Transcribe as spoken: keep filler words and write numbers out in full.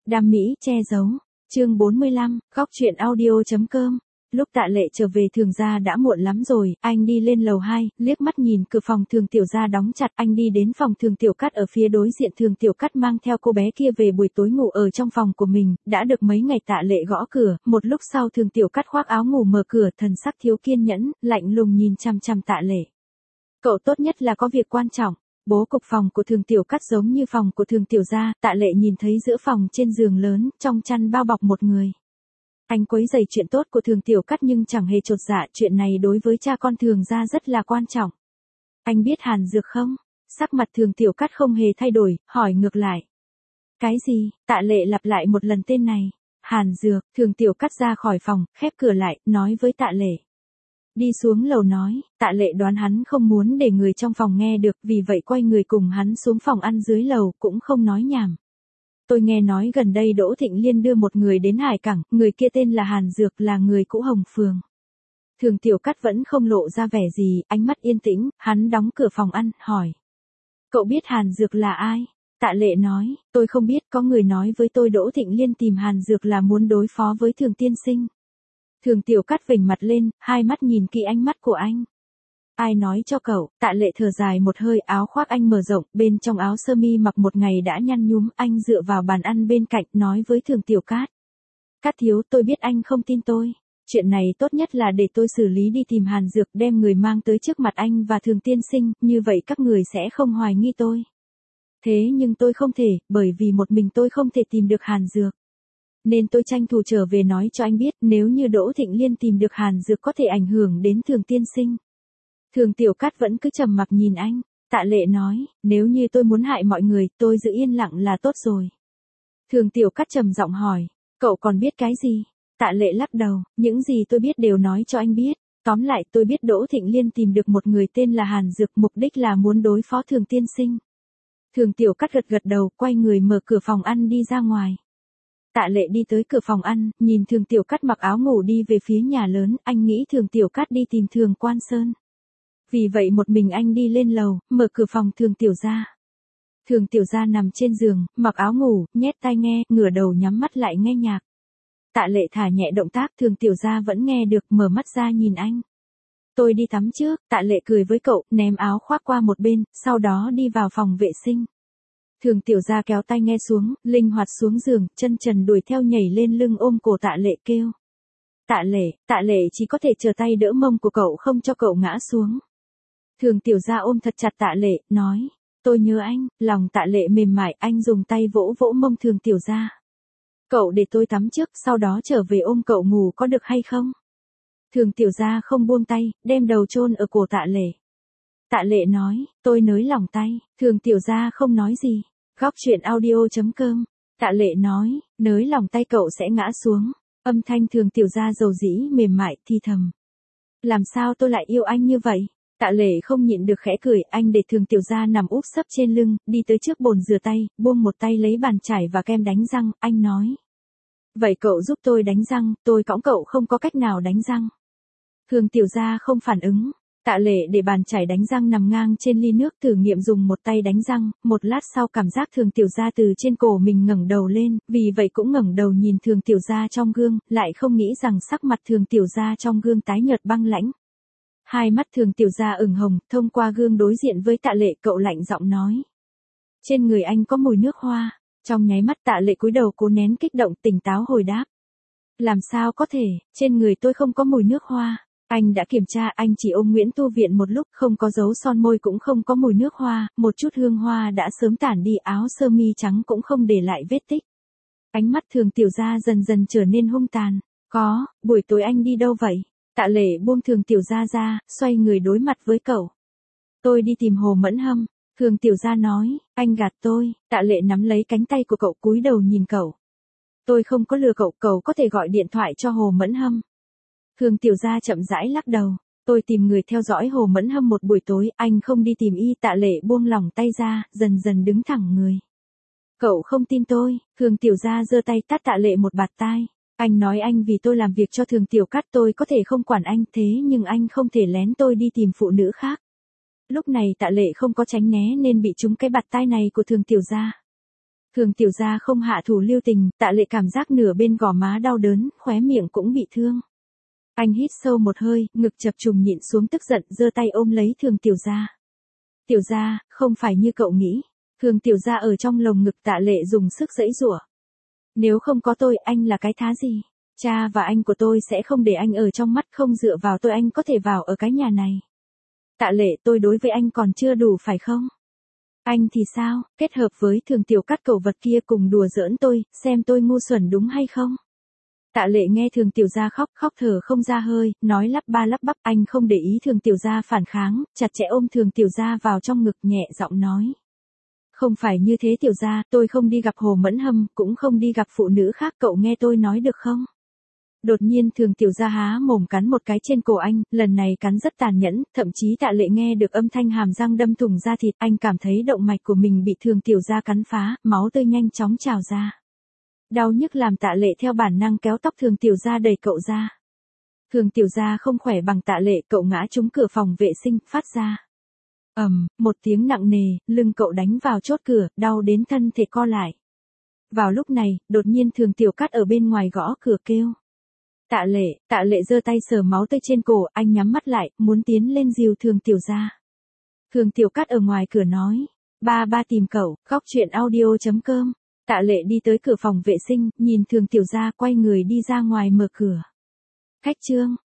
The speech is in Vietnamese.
Đam mỹ che giấu. Chương bốn mươi lăm, góc truyện audio.com. Lúc Tạ Lệ trở về Thường gia đã muộn lắm rồi, anh đi lên lầu hai, liếc mắt nhìn cửa phòng Thường Tiểu gia đóng chặt, anh đi đến phòng Thường Tiểu Cát ở phía đối diện. Thường Tiểu Cát mang theo cô bé kia về buổi tối ngủ ở trong phòng của mình, đã được mấy ngày. Tạ Lệ gõ cửa, một lúc sau Thường Tiểu Cát khoác áo ngủ mở cửa, thần sắc thiếu kiên nhẫn, lạnh lùng nhìn chằm chằm Tạ Lệ. Cậu tốt nhất là có việc quan trọng. Bố cục phòng của Thường Tiểu Cát giống như phòng của Thường Tiểu gia. Tạ Lệ nhìn thấy giữa phòng trên giường lớn, trong chăn bao bọc một người. Anh quấy rầy chuyện tốt của Thường Tiểu Cát nhưng chẳng hề chột dạ, chuyện này đối với cha con Thường gia rất là quan trọng. Anh biết Hàn Dược không? Sắc mặt Thường Tiểu Cát không hề thay đổi, hỏi ngược lại. Cái gì? Tạ Lệ lặp lại một lần tên này. Hàn Dược. Thường Tiểu Cát ra khỏi phòng, khép cửa lại, nói với Tạ Lệ. Đi xuống lầu nói. Tạ Lệ đoán hắn không muốn để người trong phòng nghe được, vì vậy quay người cùng hắn xuống phòng ăn dưới lầu, cũng không nói nhảm. Tôi nghe nói gần đây Đỗ Thịnh Liên đưa một người đến Hải Cảng, người kia tên là Hàn Dược, là người cũ Hồng Phường. Thường Tiểu Cát vẫn không lộ ra vẻ gì, ánh mắt yên tĩnh, hắn đóng cửa phòng ăn, hỏi. Cậu biết Hàn Dược là ai? Tạ Lệ nói, tôi không biết, có người nói với tôi Đỗ Thịnh Liên tìm Hàn Dược là muốn đối phó với Thường tiên sinh. Thường Tiểu Cát vểnh mặt lên, hai mắt nhìn kỹ ánh mắt của anh. Ai nói cho cậu? Tạ Lệ thở dài một hơi, áo khoác anh mở rộng, bên trong áo sơ mi mặc một ngày đã nhăn nhúm, anh dựa vào bàn ăn bên cạnh, nói với Thường Tiểu Cát. Cát thiếu, tôi biết anh không tin tôi. Chuyện này tốt nhất là để tôi xử lý, đi tìm Hàn Dược, đem người mang tới trước mặt anh và Thường tiên sinh, như vậy các người sẽ không hoài nghi tôi. Thế nhưng tôi không thể, bởi vì một mình tôi không thể tìm được Hàn Dược. Nên tôi tranh thủ trở về nói cho anh biết, nếu như Đỗ Thịnh Liên tìm được Hàn Dược có thể ảnh hưởng đến Thường tiên sinh. Thường Tiểu Cát vẫn cứ trầm mặc nhìn anh. Tạ Lệ nói, nếu như tôi muốn hại mọi người, tôi giữ yên lặng là tốt rồi. Thường Tiểu Cát trầm giọng hỏi, cậu còn biết cái gì? Tạ Lệ lắc đầu, những gì tôi biết đều nói cho anh biết. Tóm lại, tôi biết Đỗ Thịnh Liên tìm được một người tên là Hàn Dược, mục đích là muốn đối phó Thường tiên sinh. Thường Tiểu Cát gật gật đầu, quay người mở cửa phòng ăn đi ra ngoài. Tạ Lệ đi tới cửa phòng ăn, nhìn Thường Tiểu Cát mặc áo ngủ đi về phía nhà lớn, anh nghĩ Thường Tiểu Cát đi tìm Thường Quan Sơn. Vì vậy một mình anh đi lên lầu, mở cửa phòng Thường Tiểu gia. Thường Tiểu gia nằm trên giường, mặc áo ngủ, nhét tai nghe, ngửa đầu nhắm mắt lại nghe nhạc. Tạ Lệ thả nhẹ động tác, Thường Tiểu gia vẫn nghe được, mở mắt ra nhìn anh. Tôi đi tắm trước. Tạ Lệ cười với cậu, ném áo khoác qua một bên, sau đó đi vào phòng vệ sinh. Thường Tiểu gia kéo tai nghe xuống, linh hoạt xuống giường, chân trần đuổi theo nhảy lên lưng ôm cổ Tạ Lệ kêu. Tạ Lệ, Tạ Lệ chỉ có thể chờ tay đỡ mông của cậu không cho cậu ngã xuống. Thường Tiểu gia ôm thật chặt Tạ Lệ, nói, tôi nhớ anh. Lòng Tạ Lệ mềm mại, anh dùng tay vỗ vỗ mông Thường Tiểu gia. Cậu để tôi tắm trước, sau đó trở về ôm cậu ngủ có được hay không? Thường Tiểu gia không buông tay, đem đầu chôn ở cổ Tạ Lệ. Tạ Lệ nói, tôi nới lỏng tay. Thường Tiểu gia không nói gì. Góc truyện audio.com. Tạ Lệ nói, nới lỏng tay cậu sẽ ngã xuống. Âm thanh Thường Tiểu gia dầu dĩ mềm mại, thì thầm. Làm sao tôi lại yêu anh như vậy? Tạ Lệ không nhịn được khẽ cười, anh để Thường Tiểu gia nằm úp sấp trên lưng, đi tới trước bồn rửa tay, buông một tay lấy bàn chải và kem đánh răng, anh nói. Vậy cậu giúp tôi đánh răng, tôi cõng cậu không có cách nào đánh răng. Thường Tiểu gia không phản ứng. Tạ Lệ để bàn chải đánh răng nằm ngang trên ly nước, thử nghiệm dùng một tay đánh răng, một lát sau cảm giác Thường Tiểu gia từ trên cổ mình ngẩng đầu lên, vì vậy cũng ngẩng đầu nhìn Thường Tiểu gia trong gương, lại không nghĩ rằng sắc mặt Thường Tiểu gia trong gương tái nhợt băng lãnh. Hai mắt Thường Tiểu gia ửng hồng, thông qua gương đối diện với Tạ Lệ, cậu lạnh giọng nói. Trên người anh có mùi nước hoa. Trong nháy mắt Tạ Lệ cúi đầu cố nén kích động, tỉnh táo hồi đáp. Làm sao có thể, trên người tôi không có mùi nước hoa. Anh đã kiểm tra, anh chỉ ôm Nguyễn Tu Viện một lúc, không có dấu son môi cũng không có mùi nước hoa, một chút hương hoa đã sớm tản đi, áo sơ mi trắng cũng không để lại vết tích. Ánh mắt Thường Tiểu gia dần dần trở nên hung tàn. Có, buổi tối anh đi đâu vậy? Tạ Lệ buông Thường Tiểu gia ra, xoay người đối mặt với cậu. Tôi đi tìm Hồ Mẫn Hâm. Thường Tiểu gia nói, anh gạt tôi. Tạ Lệ nắm lấy cánh tay của cậu, cúi đầu nhìn cậu. Tôi không có lừa cậu, cậu có thể gọi điện thoại cho Hồ Mẫn Hâm. Thường Tiểu gia chậm rãi lắc đầu. Tôi tìm người theo dõi Hồ Mẫn Hâm một buổi tối, anh không đi tìm y. Tạ Lệ buông lỏng tay ra, dần dần đứng thẳng người. Cậu không tin tôi. Thường Tiểu gia giơ tay tát Tạ Lệ một bạt tai. Anh nói anh vì tôi làm việc cho Thường Tiểu Cát, tôi có thể không quản anh, thế nhưng anh không thể lén tôi đi tìm phụ nữ khác. Lúc này Tạ Lệ không có tránh né nên bị trúng cái bạt tai này của Thường Tiểu gia. Thường tiểu gia không hạ thủ lưu tình, Tạ Lệ cảm giác nửa bên gò má đau đớn, khóe miệng cũng bị thương. Anh hít sâu một hơi, ngực chập trùng nhịn xuống tức giận, giơ tay ôm lấy Thường tiểu gia. Tiểu gia, không phải như cậu nghĩ. Thường tiểu gia ở trong lồng ngực Tạ Lệ dùng sức giãy giụa. Nếu không có tôi, anh là cái thá gì? Cha và anh của tôi sẽ không để anh ở trong mắt, không dựa vào tôi anh có thể vào ở cái nhà này. Tạ Lệ, tôi đối với anh còn chưa đủ phải không? Anh thì sao, kết hợp với Thường tiểu cắt cẩu vật kia cùng đùa giỡn tôi, xem tôi ngu xuẩn đúng hay không? Tạ Lệ nghe Thường tiểu gia khóc, khóc thở không ra hơi, nói lắp ba lắp bắp, anh không để ý Thường tiểu gia phản kháng, chặt chẽ ôm Thường tiểu gia vào trong ngực nhẹ giọng nói. Không phải như thế tiểu gia, tôi không đi gặp Hồ Mẫn Hâm, cũng không đi gặp phụ nữ khác, cậu nghe tôi nói được không? Đột nhiên Thường tiểu gia há mồm cắn một cái trên cổ anh, lần này cắn rất tàn nhẫn, thậm chí Tạ Lệ nghe được âm thanh hàm răng đâm thủng da thịt, anh cảm thấy động mạch của mình bị Thường tiểu gia cắn phá, máu tươi nhanh chóng trào ra. Đau nhức làm Tạ Lệ theo bản năng kéo tóc Thường tiểu gia đẩy cậu ra. Thường tiểu gia không khỏe bằng Tạ Lệ, cậu ngã trúng cửa phòng vệ sinh, phát ra. Ầm, một tiếng nặng nề, lưng cậu đánh vào chốt cửa, đau đến thân thể co lại. Vào lúc này, đột nhiên Thường tiểu cắt ở bên ngoài gõ cửa kêu. Tạ Lệ, Tạ Lệ giơ tay sờ máu tươi trên cổ, anh nhắm mắt lại, muốn tiến lên dìu Thường tiểu gia. Thường tiểu cắt ở ngoài cửa nói, ba ba tìm cậu, khóc chuyện audio chấm com. Tạ Lệ đi tới cửa phòng vệ sinh, nhìn Thường tiểu gia quay người đi ra ngoài mở cửa. Khách Trương,